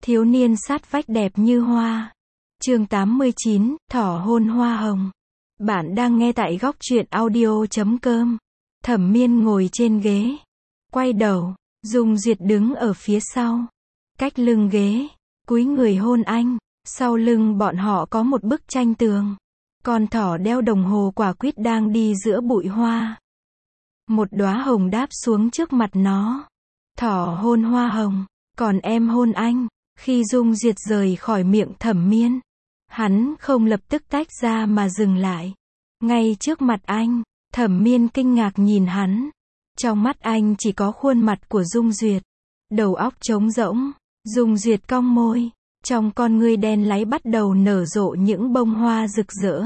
Thiếu niên sát vách đẹp như hoa. Chương 89, thỏ hôn hoa hồng. Bạn đang nghe tại góc truyện audio.com. Thẩm Miên ngồi trên ghế. Quay đầu, Dung Duyệt đứng ở phía sau. Cách lưng ghế, cúi người hôn anh. Sau lưng bọn họ có một bức tranh tường. Con thỏ đeo đồng hồ quả quýt đang đi giữa bụi hoa. Một đóa hồng đáp xuống trước mặt nó. Thỏ hôn hoa hồng, còn em hôn anh. Khi Dung Duyệt rời khỏi miệng Thẩm Miên, hắn không lập tức tách ra mà dừng lại. Ngay trước mặt anh, Thẩm Miên kinh ngạc nhìn hắn. Trong mắt anh chỉ có khuôn mặt của Dung Duyệt. Đầu óc trống rỗng, Dung Duyệt cong môi. Trong con ngươi đen láy bắt đầu nở rộ những bông hoa rực rỡ.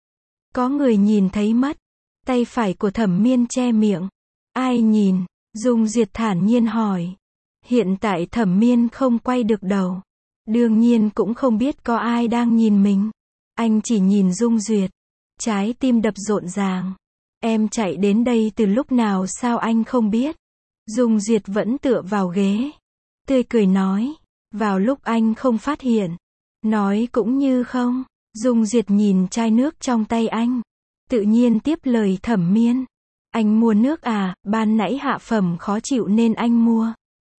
Có người nhìn thấy mất. Tay phải của Thẩm Miên che miệng. Ai nhìn? Dung Duyệt thản nhiên hỏi. Hiện tại Thẩm Miên không quay được đầu. Đương nhiên cũng không biết có ai đang nhìn mình. Anh chỉ nhìn Dung Duyệt. Trái tim đập rộn ràng. Em chạy đến đây từ lúc nào sao anh không biết? Dung Duyệt vẫn tựa vào ghế. Tươi cười nói. Vào lúc anh không phát hiện. Nói cũng như không. Dung Duyệt nhìn chai nước trong tay anh. Tự nhiên tiếp lời Thẩm Miên. Anh mua nước à, ban nãy hạ phẩm khó chịu nên anh mua.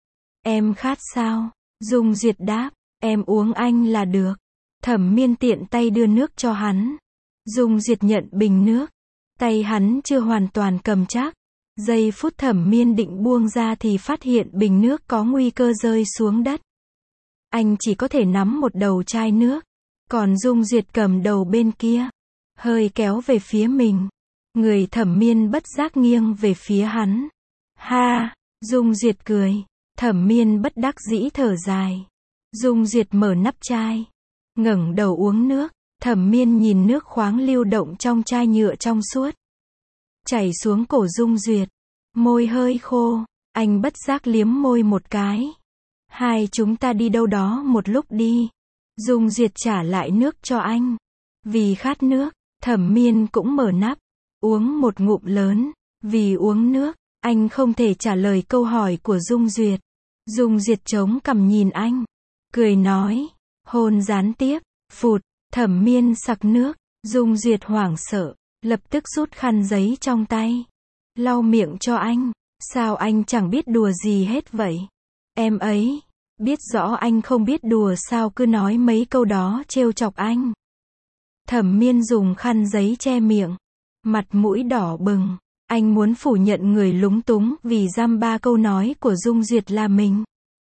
Em khát sao? Dung Duyệt đáp. Em uống anh là được. Thẩm Miên tiện tay đưa nước cho hắn. Dung Duyệt nhận bình nước. Tay hắn chưa hoàn toàn cầm chắc. Giây phút Thẩm Miên định buông ra thì phát hiện bình nước có nguy cơ rơi xuống đất. Anh chỉ có thể nắm một đầu chai nước. Còn Dung Duyệt cầm đầu bên kia. Hơi kéo về phía mình. Người Thẩm Miên bất giác nghiêng về phía hắn. Ha! Dung Duyệt cười. Thẩm Miên bất đắc dĩ thở dài. Dung Duyệt mở nắp chai. Ngẩng đầu uống nước. Thẩm Miên nhìn nước khoáng lưu động trong chai nhựa trong suốt. Chảy xuống cổ Dung Duyệt. Môi hơi khô. Anh bất giác liếm môi một cái. Hai chúng ta đi đâu đó một lúc đi. Dung Duyệt trả lại nước cho anh. Vì khát nước, Thẩm Miên cũng mở nắp. Uống một ngụm lớn. Vì uống nước, anh không thể trả lời câu hỏi của Dung Duyệt. Dung Duyệt chống cằm nhìn anh. Cười nói. Hôn gián tiếp. Phụt. Thẩm Miên sặc nước. Dung Duyệt hoảng sợ. Lập tức rút khăn giấy trong tay. Lau miệng cho anh. Sao anh chẳng biết đùa gì hết vậy? Em ấy. Biết rõ anh không biết đùa sao cứ nói mấy câu đó trêu chọc anh. Thẩm Miên dùng khăn giấy che miệng. Mặt mũi đỏ bừng. Anh muốn phủ nhận người lúng túng vì dăm ba câu nói của Dung Duyệt là mình.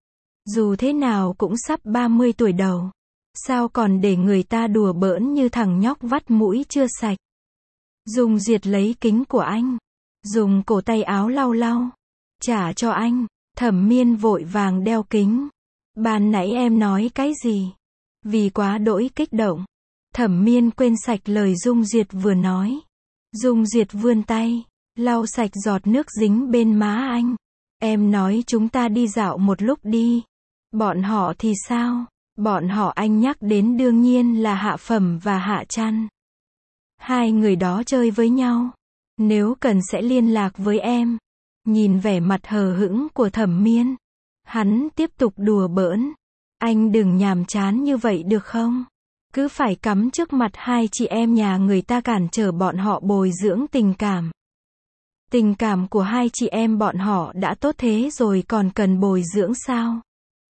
Dù thế nào cũng sắp 30 tuổi đầu. Sao còn để người ta đùa bỡn như thằng nhóc vắt mũi chưa sạch. Dung Duyệt lấy kính của anh. Dùng cổ tay áo lau lau. Trả cho anh. Thẩm Miên vội vàng đeo kính. Ban nãy em nói cái gì? Vì quá đỗi kích động. Thẩm Miên quên sạch lời Dung Duyệt vừa nói. Dung Duyệt vươn tay. Lau sạch giọt nước dính bên má anh. Em nói chúng ta đi dạo một lúc đi. Bọn họ thì sao? Bọn họ anh nhắc đến đương nhiên là Hạ Phẩm và Hạ Trăn. Hai người đó chơi với nhau. Nếu cần sẽ liên lạc với em. Nhìn vẻ mặt hờ hững của Thẩm Miên. Hắn tiếp tục đùa bỡn. Anh đừng nhàm chán như vậy được không? Cứ phải cắm trước mặt hai chị em nhà người ta cản trở bọn họ bồi dưỡng tình cảm. Tình cảm của hai chị em bọn họ đã tốt thế rồi còn cần bồi dưỡng sao?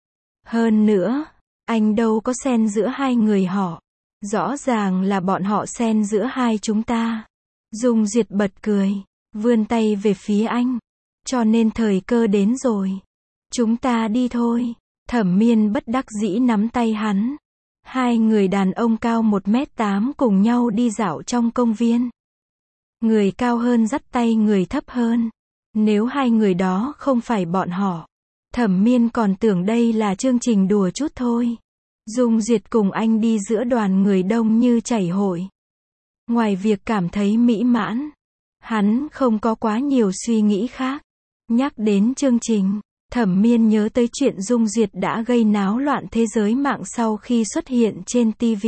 Hơn nữa, anh đâu có xen giữa hai người họ. Rõ ràng là bọn họ xen giữa hai chúng ta. Dung Duyệt bật cười. Vươn tay về phía anh. Cho nên thời cơ đến rồi. Chúng ta đi thôi. Thẩm Miên bất đắc dĩ nắm tay hắn. Hai người đàn ông cao 1m8 cùng nhau đi dạo trong công viên. Người cao hơn dắt tay người thấp hơn. Nếu hai người đó không phải bọn họ, Thẩm Miên còn tưởng đây là chương trình đùa chút thôi. Dung Duyệt cùng anh đi giữa đoàn người đông như chảy hội. Ngoài việc cảm thấy mỹ mãn, hắn không có quá nhiều suy nghĩ khác. Nhắc đến chương trình, Thẩm Miên nhớ tới chuyện Dung Duyệt đã gây náo loạn thế giới mạng sau khi xuất hiện trên TV.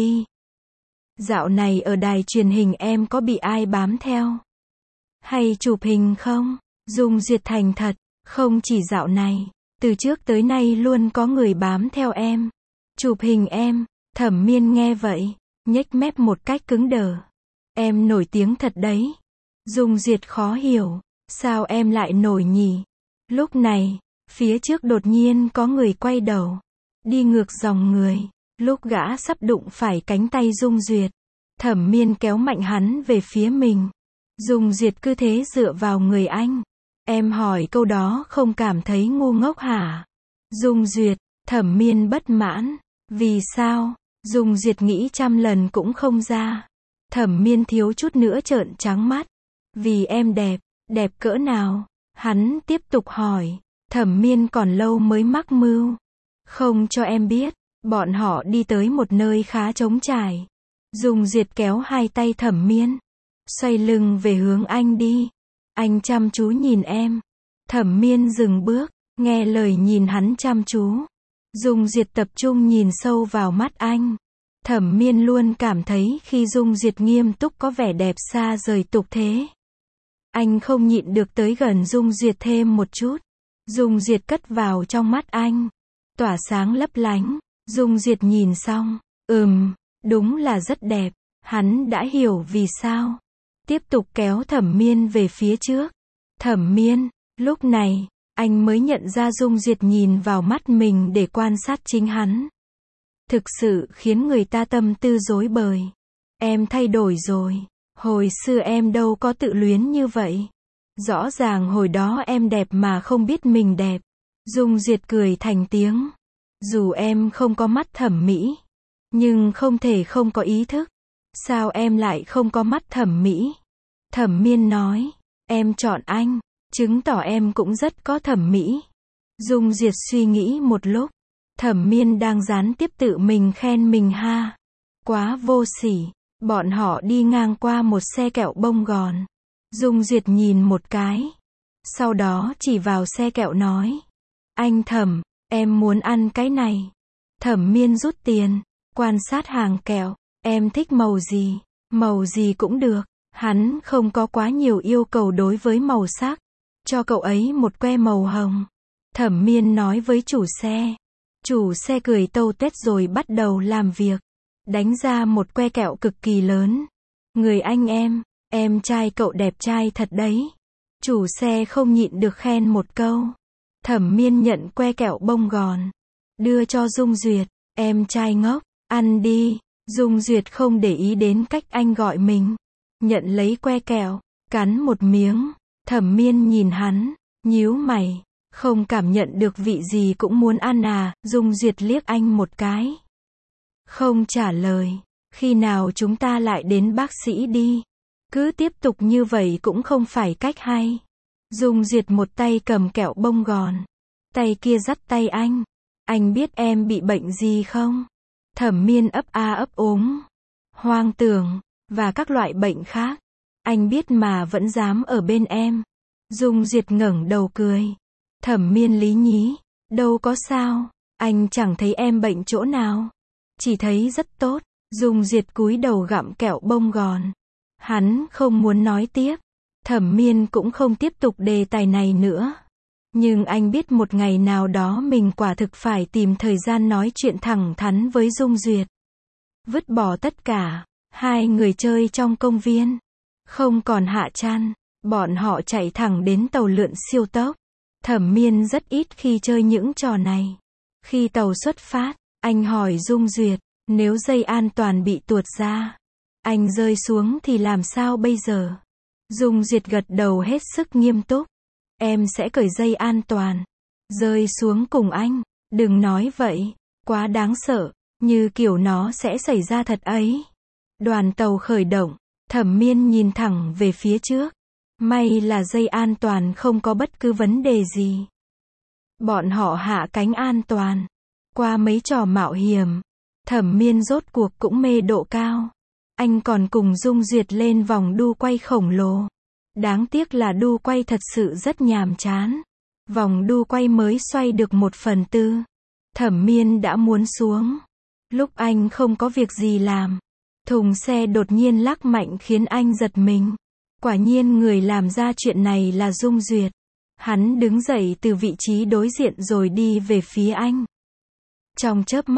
Dạo này ở đài truyền hình em có bị ai bám theo? Hay chụp hình không? Dung Duyệt thành thật. Không chỉ dạo này, từ trước tới nay luôn có người bám theo em. Chụp hình em. Thẩm Miên nghe vậy, nhếch mép một cách cứng đờ. Em nổi tiếng thật đấy. Dung Duyệt khó hiểu. Sao em lại nổi nhỉ? Lúc này, phía trước đột nhiên có người quay đầu. Đi ngược dòng người. Lúc gã sắp đụng phải cánh tay Dung Duyệt, Thẩm Miên kéo mạnh hắn về phía mình. Dung Duyệt cứ thế dựa vào người anh. Em hỏi câu đó không cảm thấy ngu ngốc hả? Dung Duyệt, Thẩm Miên bất mãn. Vì sao? Dung Duyệt nghĩ trăm lần cũng không ra. Thẩm Miên thiếu chút nữa trợn trắng mắt. Vì em đẹp. Đẹp cỡ nào? Hắn tiếp tục hỏi. Thẩm Miên còn lâu mới mắc mưu. Không cho em biết. Bọn họ đi tới một nơi khá trống trải. Dung Duyệt kéo hai tay Thẩm Miên. Xoay lưng về hướng anh đi. Anh chăm chú nhìn em. Thẩm Miên dừng bước, nghe lời nhìn hắn chăm chú. Dung Duyệt tập trung nhìn sâu vào mắt anh. Thẩm Miên luôn cảm thấy khi Dung Duyệt nghiêm túc có vẻ đẹp xa rời tục thế. Anh không nhịn được tới gần Dung Duyệt thêm một chút. Dung Duyệt cất vào trong mắt anh. Tỏa sáng lấp lánh. Dung Duyệt nhìn xong. Đúng là rất đẹp. Hắn đã hiểu vì sao. Tiếp tục kéo Thẩm Miên về phía trước. Thẩm Miên, lúc này, anh mới nhận ra Dung Duyệt nhìn vào mắt mình để quan sát chính hắn. Thực sự khiến người ta tâm tư rối bời. Em thay đổi rồi. Hồi xưa em đâu có tự luyến như vậy. Rõ ràng hồi đó em đẹp mà không biết mình đẹp. Dung Duyệt cười thành tiếng. Dù em không có mắt thẩm mỹ, nhưng không thể không có ý thức. Sao em lại không có mắt thẩm mỹ? Thẩm Miên nói. Em chọn anh, chứng tỏ em cũng rất có thẩm mỹ. Dung Duyệt suy nghĩ một lúc. Thẩm Miên đang gián tiếp tự mình khen mình ha. Quá vô sỉ. Bọn họ đi ngang qua một xe kẹo bông gòn. Dung Duyệt nhìn một cái. Sau đó chỉ vào xe kẹo nói. Anh Thẩm, em muốn ăn cái này. Thẩm Miên rút tiền, quan sát hàng kẹo. Em thích màu gì? Màu gì cũng được. Hắn không có quá nhiều yêu cầu đối với màu sắc. Cho cậu ấy một que màu hồng. Thẩm Miên nói với chủ xe. Chủ xe cười tâu tuét rồi bắt đầu làm việc. Đánh ra một que kẹo cực kỳ lớn. Người anh em trai cậu đẹp trai thật đấy. Chủ xe không nhịn được khen một câu. Thẩm Miên nhận que kẹo bông gòn. Đưa cho Dung Duyệt. Em trai ngốc, ăn đi. Dung Duyệt không để ý đến cách anh gọi mình. Nhận lấy que kẹo, cắn một miếng. Thẩm Miên nhìn hắn, nhíu mày. Không cảm nhận được vị gì cũng muốn ăn à? Dung Duyệt liếc anh một cái. Không trả lời. Khi nào chúng ta lại đến bác sĩ đi? Cứ tiếp tục như vậy cũng không phải cách hay. Dung Duyệt một tay cầm kẹo bông gòn. Tay kia dắt tay anh. Anh biết em bị bệnh gì không? Thẩm Miên ấp a ấp úng. Hoang tưởng, và các loại bệnh khác. Anh biết mà vẫn dám ở bên em. Dung Duyệt ngẩng đầu cười. Thẩm Miên lý nhí. Đâu có sao. Anh chẳng thấy em bệnh chỗ nào. Chỉ thấy rất tốt. Dung Duyệt cúi đầu gặm kẹo bông gòn. Hắn không muốn nói tiếp. Thẩm Miên cũng không tiếp tục đề tài này nữa. Nhưng anh biết một ngày nào đó mình quả thực phải tìm thời gian nói chuyện thẳng thắn với Dung Duyệt. Vứt bỏ tất cả, hai người chơi trong công viên. Không còn hạ chăn, bọn họ chạy thẳng đến tàu lượn siêu tốc. Thẩm Miên rất ít khi chơi những trò này. Khi tàu xuất phát, anh hỏi Dung Duyệt, nếu dây an toàn bị tuột ra, anh rơi xuống thì làm sao bây giờ? Dung Duyệt gật đầu hết sức nghiêm túc. Em sẽ cởi dây an toàn. Rơi xuống cùng anh. Đừng nói vậy. Quá đáng sợ. Như kiểu nó sẽ xảy ra thật ấy. Đoàn tàu khởi động. Thẩm Miên nhìn thẳng về phía trước. May là dây an toàn không có bất cứ vấn đề gì. Bọn họ hạ cánh an toàn. Qua mấy trò mạo hiểm. Thẩm Miên rốt cuộc cũng mê độ cao. Anh còn cùng Dung Duyệt lên vòng đu quay khổng lồ. Đáng tiếc là đu quay thật sự rất nhàm chán. Vòng đu quay mới xoay được 1/4. Thẩm Miên đã muốn xuống. Lúc anh không có việc gì làm, thùng xe đột nhiên lắc mạnh khiến anh giật mình. Quả nhiên người làm ra chuyện này là Dung Duyệt. Hắn đứng dậy từ vị trí đối diện rồi đi về phía anh. Trong chớp mắt,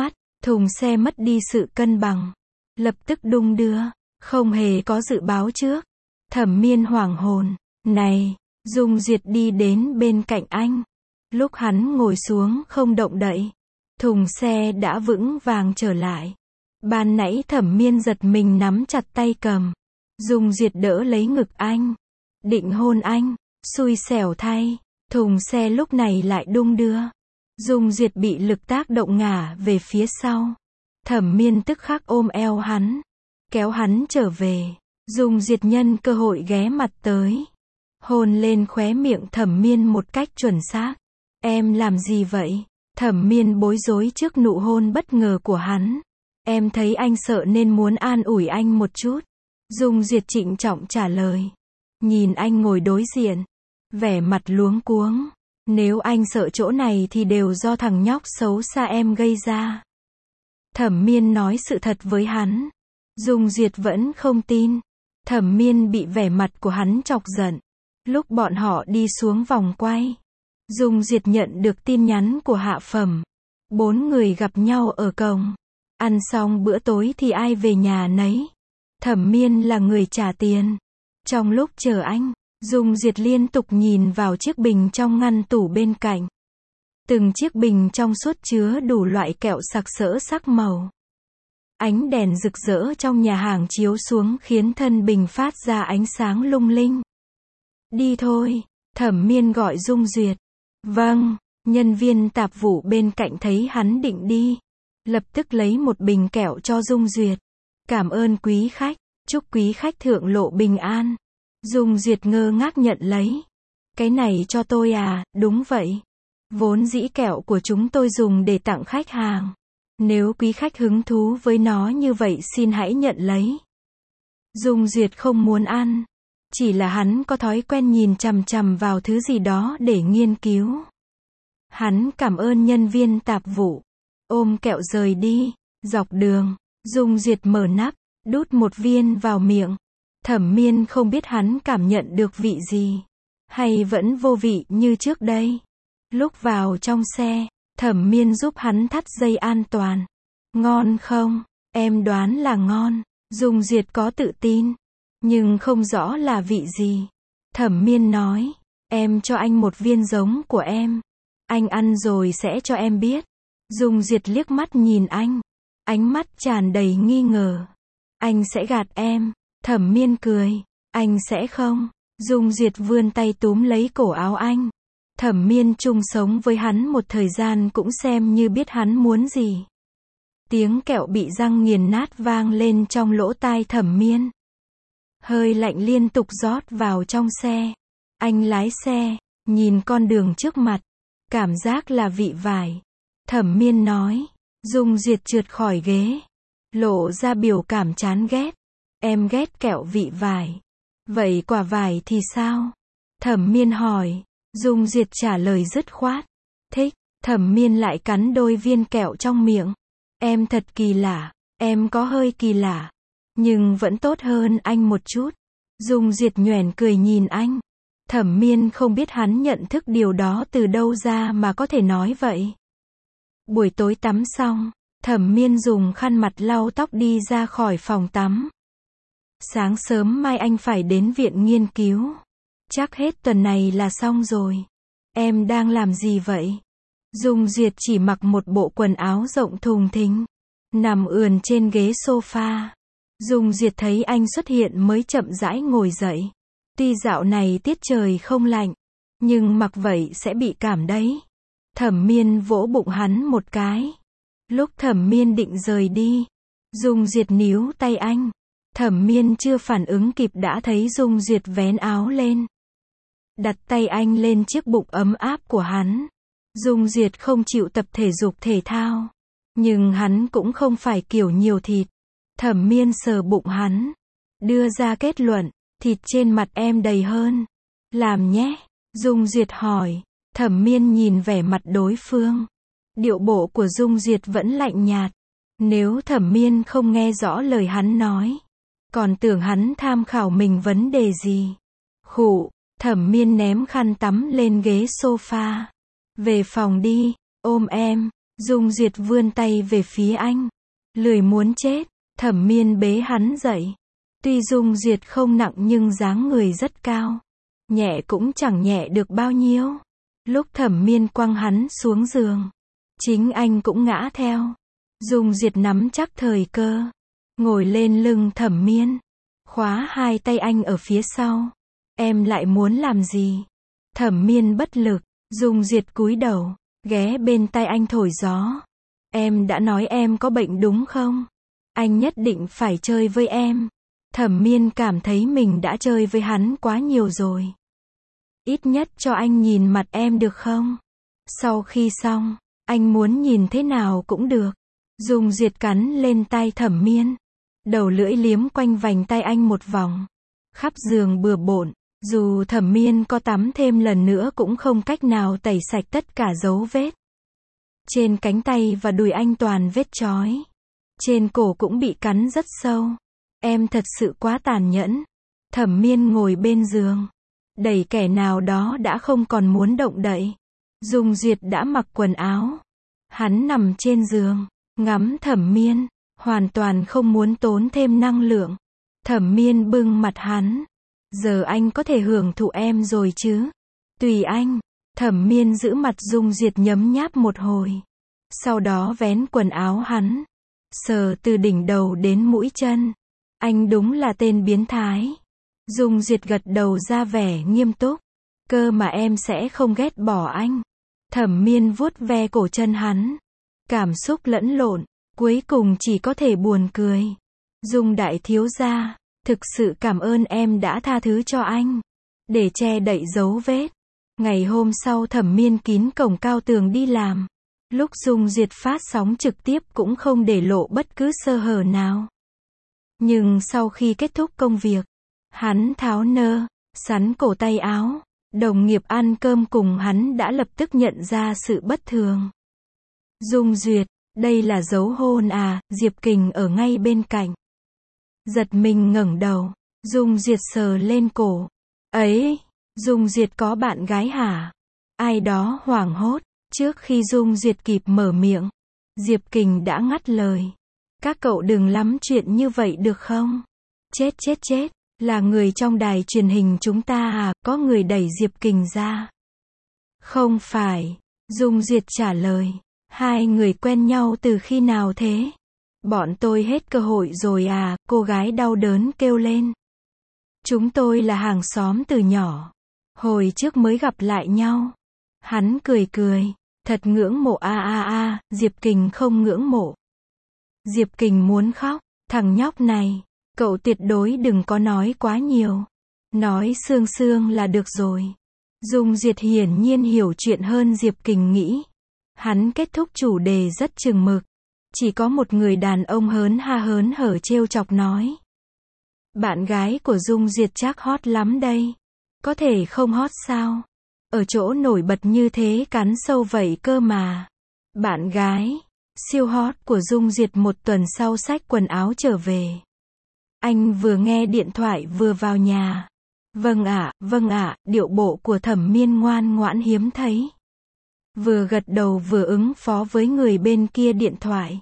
Thùng xe mất đi sự cân bằng. Lập tức đung đưa. Không hề có dự báo trước. Thẩm Miên hoảng hồn. Này, Dung Duyệt đi đến bên cạnh anh. Lúc hắn ngồi xuống không động đậy, thùng xe đã vững vàng trở lại. Ban nãy Thẩm Miên giật mình nắm chặt tay cầm. Dung Duyệt đỡ lấy ngực anh. Định hôn anh. Xui xẻo thay. Thùng xe lúc này lại đung đưa. Dung Duyệt bị lực tác động ngả về phía sau. Thẩm Miên tức khắc ôm eo hắn. Kéo hắn trở về. Dung Duyệt nhân cơ hội ghé mặt tới. Hôn lên khóe miệng Thẩm Miên một cách chuẩn xác. Em làm gì vậy? Thẩm Miên bối rối trước nụ hôn bất ngờ của hắn. Em thấy anh sợ nên muốn an ủi anh một chút. Dung Duyệt trịnh trọng trả lời. Nhìn anh ngồi đối diện. Vẻ mặt luống cuống. Nếu anh sợ chỗ này thì đều do thằng nhóc xấu xa em gây ra. Thẩm Miên nói sự thật với hắn. Dung Duyệt vẫn không tin. Thẩm Miên bị vẻ mặt của hắn chọc giận. Lúc bọn họ đi xuống vòng quay, Dung Duyệt nhận được tin nhắn của Hạ Phẩm. 4 người gặp nhau ở cổng. Ăn xong bữa tối thì ai về nhà nấy. Thẩm Miên là người trả tiền. Trong lúc chờ anh, Dung Duyệt liên tục nhìn vào chiếc bình trong ngăn tủ bên cạnh. Từng chiếc bình trong suốt chứa đủ loại kẹo sặc sỡ sắc màu. Ánh đèn rực rỡ trong nhà hàng chiếu xuống khiến thân bình phát ra ánh sáng lung linh. Đi thôi, Thẩm Miên gọi Dung Duyệt. Vâng, nhân viên tạp vụ bên cạnh thấy hắn định đi. Lập tức lấy một bình kẹo cho Dung Duyệt. Cảm ơn quý khách, chúc quý khách thượng lộ bình an. Dung Duyệt ngơ ngác nhận lấy. Cái này cho tôi à? Đúng vậy. Vốn dĩ kẹo của chúng tôi dùng để tặng khách hàng. Nếu quý khách hứng thú với nó như vậy xin hãy nhận lấy. Dung Duyệt không muốn ăn. Chỉ là hắn có thói quen nhìn chằm chằm vào thứ gì đó để nghiên cứu. Hắn cảm ơn nhân viên tạp vụ. Ôm kẹo rời đi. Dọc đường, Dung Duyệt mở nắp, đút một viên vào miệng. Thẩm Miên không biết hắn cảm nhận được vị gì. Hay vẫn vô vị như trước đây. Lúc vào trong xe, Thẩm Miên giúp hắn thắt dây an toàn. Ngon không? Em đoán là ngon. Dung Duyệt có tự tin. Nhưng không rõ là vị gì. Thẩm Miên nói. Em cho anh một viên giống của em. Anh ăn rồi sẽ cho em biết. Dung Duyệt liếc mắt nhìn anh. Ánh mắt tràn đầy nghi ngờ. Anh sẽ gạt em. Thẩm Miên cười. Anh sẽ không. Dung Duyệt vươn tay túm lấy cổ áo anh. Thẩm Miên chung sống với hắn một thời gian cũng xem như biết hắn muốn gì. Tiếng kẹo bị răng nghiền nát vang lên trong lỗ tai Thẩm Miên. Hơi lạnh liên tục rót vào trong xe. Anh lái xe, nhìn con đường trước mặt. Cảm giác là vị vải. Thẩm Miên nói. Dung Duyệt trượt khỏi ghế. Lộ ra biểu cảm chán ghét. Em ghét kẹo vị vải. Vậy quả vải thì sao? Thẩm Miên hỏi. Dung Duyệt trả lời dứt khoát. Thích. Thẩm Miên lại cắn đôi viên kẹo trong miệng. Em thật kỳ lạ. Em có hơi kỳ lạ. Nhưng vẫn tốt hơn anh một chút. Dung Duyệt nhoẻn cười nhìn anh. Thẩm Miên không biết hắn nhận thức điều đó từ đâu ra mà có thể nói vậy. Buổi tối tắm xong, Thẩm Miên dùng khăn mặt lau tóc đi ra khỏi phòng tắm. Sáng sớm mai anh phải đến viện nghiên cứu. Chắc hết tuần này là xong rồi. Em đang làm gì vậy? Dung Duyệt chỉ mặc một bộ quần áo rộng thùng thình, nằm ườn trên ghế sofa. Dung Duyệt thấy anh xuất hiện mới chậm rãi ngồi dậy. Tuy dạo này tiết trời không lạnh, nhưng mặc vậy sẽ bị cảm đấy. Thẩm Miên vỗ bụng hắn một cái. Lúc Thẩm Miên định rời đi, Dung Duyệt níu tay anh. Thẩm Miên chưa phản ứng kịp đã thấy Dung Duyệt vén áo lên. Đặt tay anh lên chiếc bụng ấm áp của hắn. Dung Duyệt không chịu tập thể dục thể thao. Nhưng hắn cũng không phải kiểu nhiều thịt. Thẩm Miên sờ bụng hắn. Đưa ra kết luận. Thịt trên mặt em đầy hơn. Làm nhé. Dung Duyệt hỏi. Thẩm Miên nhìn vẻ mặt đối phương. Điệu bộ của Dung Duyệt vẫn lạnh nhạt. Nếu Thẩm Miên không nghe rõ lời hắn nói, còn tưởng hắn tham khảo mình vấn đề gì. Khụ. Thẩm Miên ném khăn tắm lên ghế sofa. Về phòng đi, ôm em. Dung Duyệt vươn tay về phía anh. Lười muốn chết. Thẩm Miên bế hắn dậy. Tuy Dung Duyệt không nặng nhưng dáng người rất cao. Nhẹ cũng chẳng nhẹ được bao nhiêu. Lúc Thẩm Miên quăng hắn xuống giường, chính anh cũng ngã theo. Dung Duyệt nắm chắc thời cơ, ngồi lên lưng Thẩm Miên, khóa hai tay anh ở phía sau. Em lại muốn làm gì? Thẩm Miên bất lực. Dung Duyệt cúi đầu, ghé bên tai anh thổi gió. Em đã nói em có bệnh đúng không? Anh nhất định phải chơi với em. Thẩm Miên cảm thấy mình đã chơi với hắn quá nhiều rồi. Ít nhất cho anh nhìn mặt em được không? Sau khi xong, anh muốn nhìn thế nào cũng được. Dung Duyệt cắn lên tai Thẩm Miên. Đầu lưỡi liếm quanh vành tay anh một vòng. Khắp giường bừa bộn. Dù Thẩm Miên có tắm thêm lần nữa cũng không cách nào tẩy sạch tất cả dấu vết. Trên cánh tay và đùi anh toàn vết chói. Trên cổ cũng bị cắn rất sâu. Em thật sự quá tàn nhẫn. Thẩm Miên ngồi bên giường, đẩy kẻ nào đó đã không còn muốn động đậy. Dung Duyệt đã mặc quần áo. Hắn nằm trên giường, ngắm Thẩm Miên, hoàn toàn không muốn tốn thêm năng lượng. Thẩm Miên bưng mặt hắn. Giờ anh có thể hưởng thụ em rồi chứ? Tùy anh. Thẩm Miên giữ mặt Dung Duyệt nhấm nháp một hồi. Sau đó vén quần áo hắn. Sờ từ đỉnh đầu đến mũi chân. Anh đúng là tên biến thái. Dung Duyệt gật đầu ra vẻ nghiêm túc. Cơ mà em sẽ không ghét bỏ anh. Thẩm Miên vuốt ve cổ chân hắn. Cảm xúc lẫn lộn. Cuối cùng chỉ có thể buồn cười. Dung đại thiếu gia, thực sự cảm ơn em đã tha thứ cho anh. Để che đậy dấu vết. Ngày hôm sau Thẩm Miên kín cổng cao tường đi làm. Lúc Dung Duyệt phát sóng trực tiếp cũng không để lộ bất cứ sơ hở nào. Nhưng sau khi kết thúc công việc, hắn tháo nơ, sắn cổ tay áo. Đồng nghiệp ăn cơm cùng hắn đã lập tức nhận ra sự bất thường. Dung Duyệt, đây là dấu hôn à? Diệp Kình ở ngay bên cạnh. Giật mình ngẩng đầu. Dung Duyệt sờ lên cổ. Ấy, Dung Duyệt có bạn gái hả? Ai đó hoảng hốt. Trước khi Dung Duyệt kịp mở miệng, Diệp Kình đã ngắt lời. Các cậu đừng lắm chuyện như vậy được không? Chết chết chết, là người trong đài truyền hình chúng ta à? Có người đẩy Diệp Kình ra. Không phải, Dung Duyệt trả lời. Hai người quen nhau từ khi nào thế? Bọn tôi hết cơ hội rồi à? Cô gái đau đớn kêu lên. Chúng tôi là hàng xóm từ nhỏ. Hồi trước mới gặp lại nhau. Hắn cười cười. Thật ngưỡng mộ Diệp Kình không ngưỡng mộ. Diệp Kình muốn khóc. Thằng nhóc này, cậu tuyệt đối đừng có nói quá nhiều. Nói sương sương là được rồi. Dung Duyệt hiển nhiên hiểu chuyện hơn Diệp Kình nghĩ. Hắn kết thúc chủ đề rất chừng mực. Chỉ có một người đàn ông hớn hở trêu chọc nói. Bạn gái của Dung Duyệt chắc hot lắm đây. Có thể không hot sao? Ở chỗ nổi bật như thế cắn sâu vậy cơ mà. Bạn gái siêu hot của Dung Duyệt một tuần sau xách quần áo trở về. Anh vừa nghe điện thoại vừa vào nhà. Vâng ạ, điệu bộ của Thẩm Miên ngoan ngoãn hiếm thấy. Vừa gật đầu vừa ứng phó với người bên kia điện thoại.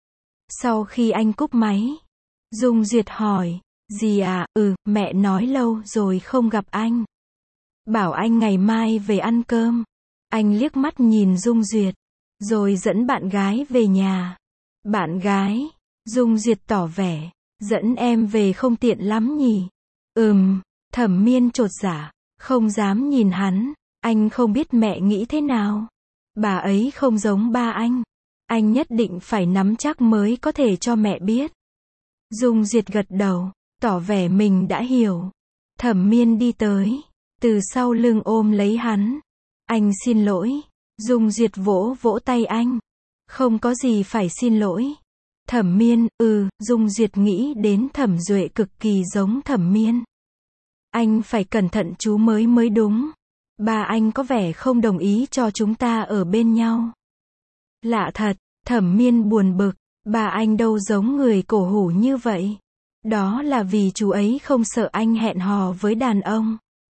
Sau khi anh cúp máy, Dung Duyệt hỏi, gì à? Mẹ nói lâu rồi không gặp anh. Bảo anh ngày mai về ăn cơm. Anh liếc mắt nhìn Dung Duyệt, rồi dẫn bạn gái về nhà. Bạn gái? Dung Duyệt tỏ vẻ, dẫn em về không tiện lắm nhỉ? Thẩm Miên chột dạ, không dám nhìn hắn. Anh không biết mẹ nghĩ thế nào. Bà ấy không giống ba anh nhất định phải nắm chắc mới có thể cho mẹ biết. Dung Duyệt gật đầu, tỏ vẻ mình đã hiểu. Thẩm Miên đi tới, từ sau lưng ôm lấy hắn. Anh xin lỗi. Dung Duyệt vỗ vỗ tay anh. Không có gì phải xin lỗi. Thẩm Miên, Dung Duyệt nghĩ đến Thẩm Duệ cực kỳ giống Thẩm Miên. Anh phải cẩn thận chú mới đúng. Ba anh có vẻ không đồng ý cho chúng ta ở bên nhau. Lạ thật, Thẩm Miên buồn bực. Ba anh đâu giống người cổ hủ như vậy. Đó là vì chú ấy không sợ anh hẹn hò với đàn ông,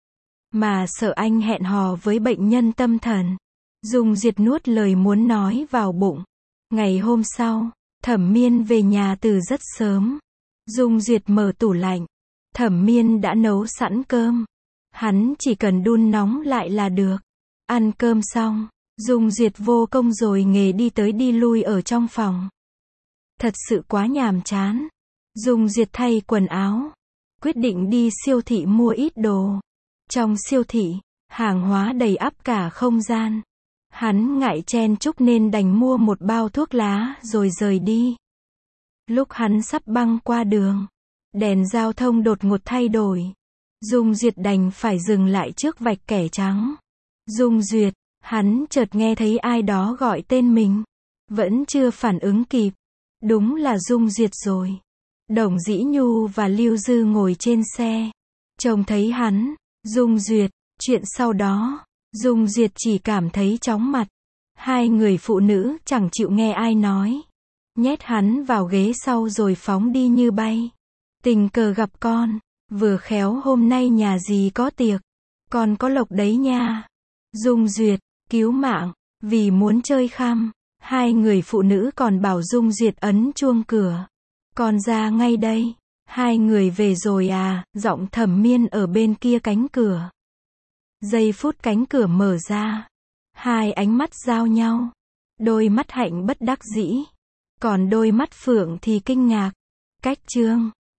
mà sợ anh hẹn hò với bệnh nhân tâm thần. Dung Duyệt nuốt lời muốn nói vào bụng. Ngày hôm sau, Thẩm Miên về nhà từ rất sớm. Dung Duyệt mở tủ lạnh. Thẩm Miên đã nấu sẵn cơm. Hắn chỉ cần đun nóng lại là được. Ăn cơm xong, Dung Duyệt vô công rồi nghề đi tới đi lui ở trong phòng. Thật sự quá nhàm chán. Dung Duyệt thay quần áo, quyết định đi siêu thị mua ít đồ. Trong siêu thị, hàng hóa đầy ắp cả không gian. Hắn ngại chen chúc nên đành mua một bao thuốc lá rồi rời đi. Lúc hắn sắp băng qua đường, đèn giao thông đột ngột thay đổi. Dung Duyệt đành phải dừng lại trước vạch kẻ trắng. Dung Duyệt, hắn chợt nghe thấy ai đó gọi tên mình. Vẫn chưa phản ứng kịp. Đúng là Dung Duyệt rồi. Đồng Dĩ Nhu và Lưu Dư ngồi trên xe. Trông thấy hắn, Dung Duyệt, chuyện sau đó, Dung Duyệt chỉ cảm thấy chóng mặt. Hai người phụ nữ chẳng chịu nghe ai nói. Nhét hắn vào ghế sau rồi phóng đi như bay. Tình cờ gặp con, vừa khéo hôm nay nhà dì có tiệc. Con có lộc đấy nha. Dung Duyệt, cứu mạng, vì muốn chơi khăm. Hai người phụ nữ còn bảo Dung Duyệt ấn chuông cửa. Con ra ngay đây. Hai người về rồi à, giọng Thẩm Miên ở bên kia cánh cửa. Giây phút cánh cửa mở ra. Hai ánh mắt giao nhau. Đôi mắt Hạnh bất đắc dĩ. Còn đôi mắt Phượng thì kinh ngạc. Cách chương